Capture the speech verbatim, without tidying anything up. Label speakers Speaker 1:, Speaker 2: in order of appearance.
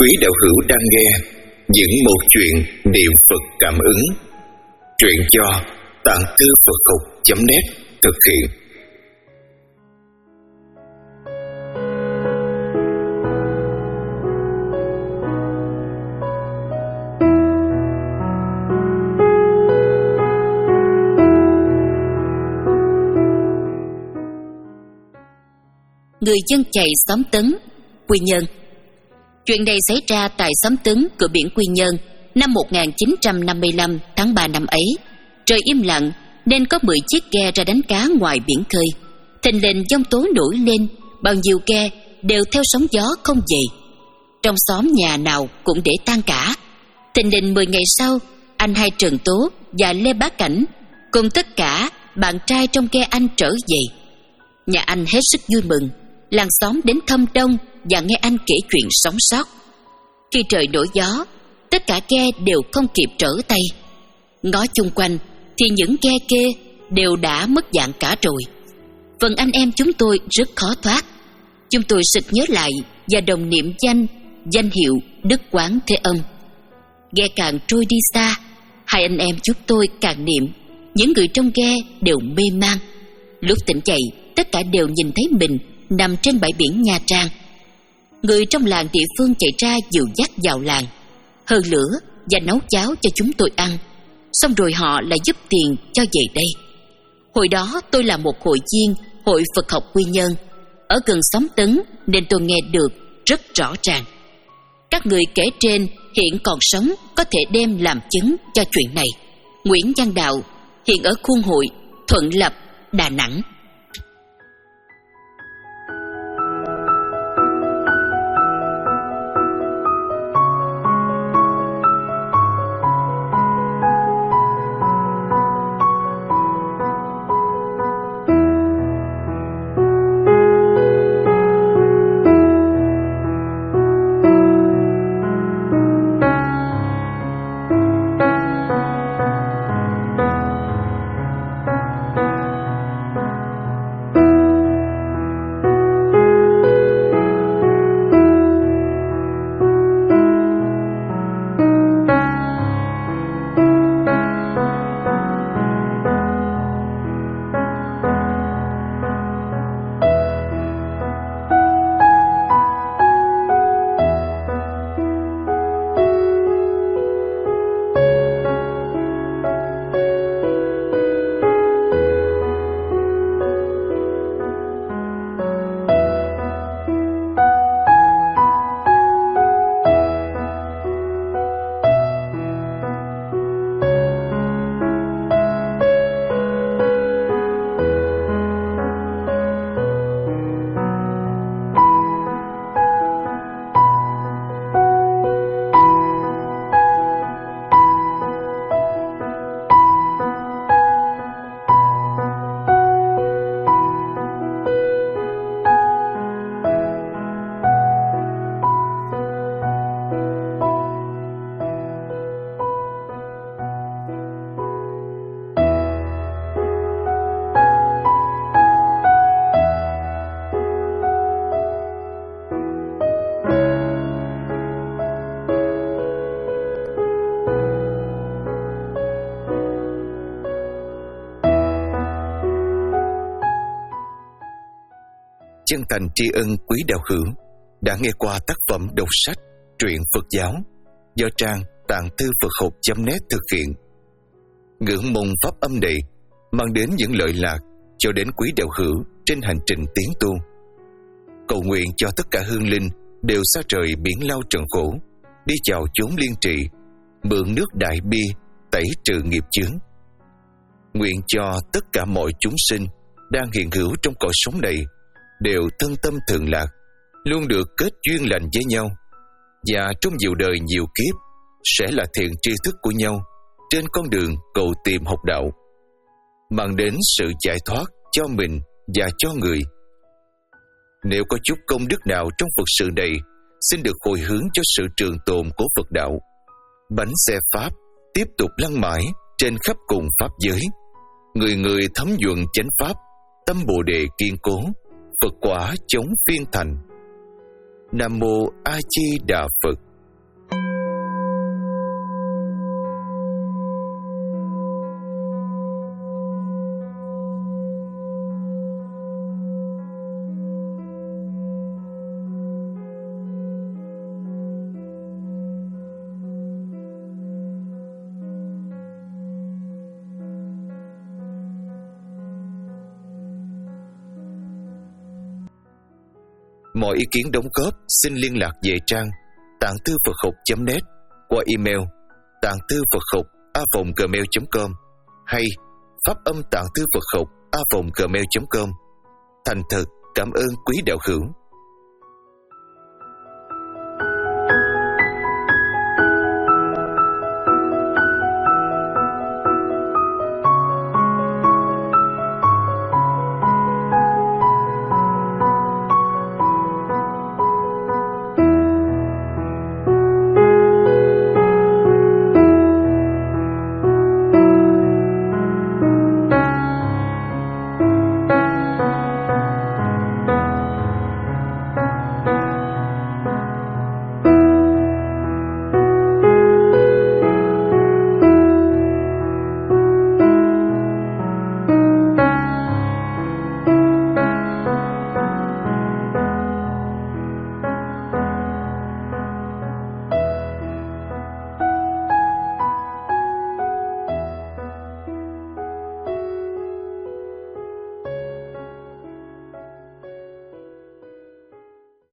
Speaker 1: Quý đạo hữu đang nghe những một chuyện niệm Phật cảm ứng. Truyện do Tạng Thư Phật Học chấm net thực hiện.
Speaker 2: Người dân chạy xóm Tấn, Quy Nhơn. Chuyện này xảy ra tại xóm Tấn, cửa biển Quy Nhơn, năm một nghìn chín trăm năm mươi lăm tháng ba năm ấy. Trời im lặng nên có mười chiếc ghe ra đánh cá ngoài biển khơi. Thình lình giông tố nổi lên, bao nhiêu ghe đều theo sóng gió không về. Trong xóm nhà nào cũng để tan cả. Thình lình mười ngày sau, anh hai Trần Tố và Lê Bá Cảnh cùng tất cả bạn trai trong ghe anh trở về. Nhà anh hết sức vui mừng, làng xóm đến thăm đông và nghe anh kể chuyện sống sót. Khi trời nổi gió, tất cả ghe đều không kịp trở tay. Ngó chung quanh thì những ghe kia đều đã mất dạng cả rồi. Phần anh em chúng tôi rất khó thoát. Chúng tôi sực nhớ lại và đồng niệm danh, danh hiệu Đức Quán Thế Âm. Ghe càng trôi đi xa, hai anh em chúng tôi càng niệm. Những người trong ghe đều mê man. Lúc tỉnh dậy, tất cả đều nhìn thấy mình nằm trên bãi biển Nha Trang. Người trong làng địa phương chạy ra dìu dắt vào làng, hơ lửa và nấu cháo cho chúng tôi ăn. Xong rồi họ lại giúp tiền cho về đây. Hồi đó tôi là một hội viên Hội Phật học Quy Nhơn, ở gần xóm Tấn nên tôi nghe được rất rõ ràng. Các người kể trên hiện còn sống, có thể đem làm chứng cho chuyện này. Nguyễn Văn Đạo hiện ở khuôn hội Thuận Lập, Đà Nẵng.
Speaker 1: Chân thành tri ân quý đạo hữu đã nghe qua tác phẩm đọc sách Truyện Phật giáo do trang Tạng Thư Phật Học chấm net thực hiện. Ngưỡng mong pháp âm này mang đến những lợi lạc cho đến quý đạo hữu trên hành trình tiến tu. Cầu nguyện cho tất cả hương linh đều xa rời biển lao trần khổ, đi vào chốn liên trị, mượn nước đại bi tẩy trừ nghiệp chướng. Nguyện cho tất cả mọi chúng sinh đang hiện hữu trong cõi sống này đều thân tâm thường lạc, luôn được kết duyên lành với nhau, và trong nhiều đời nhiều kiếp sẽ là thiện tri thức của nhau trên con đường cầu tìm học đạo, mang đến sự giải thoát cho mình và cho người. Nếu có chút công đức nào trong Phật sự này, xin được hồi hướng cho sự trường tồn của Phật đạo. Bánh xe Pháp tiếp tục lăn mãi trên khắp cùng Pháp giới, người người thấm nhuận chánh Pháp, tâm Bồ Đề kiên cố, Phật quả chống phiên thành. Nam Mô A Di Đà Phật. Mọi ý kiến đóng góp xin liên lạc về trang tạng thư Phật học chấm net qua email tạng thư Phật học a vòng gmail chấm com hay pháp âm tạng thư Phật học a vòng gmail chấm com. Thành thật cảm ơn quý đạo hữu.